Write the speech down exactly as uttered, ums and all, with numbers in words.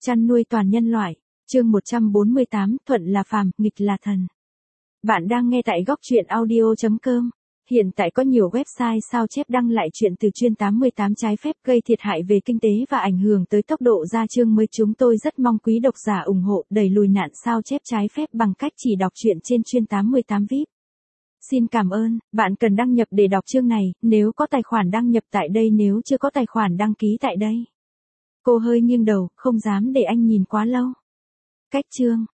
Chăn nuôi toàn nhân loại, chương một trăm bốn mươi tám, thuận là phàm, nghịch là thần. Bạn đang nghe tại góc truyện audio chấm com. Hiện tại có nhiều website sao chép đăng lại chuyện từ chuyên tám mươi tám trái phép gây thiệt hại về kinh tế và ảnh hưởng tới tốc độ ra chương mới. Chúng tôi rất mong quý độc giả ủng hộ đẩy lùi nạn sao chép trái phép bằng cách chỉ đọc truyện trên chuyên tám mươi tám vi ai pi. Xin cảm ơn, bạn cần đăng nhập để đọc chương này, nếu có tài khoản đăng nhập tại đây, nếu chưa có tài khoản đăng ký tại đây. Cô hơi nghiêng đầu, không dám để anh nhìn quá lâu. Cách chương,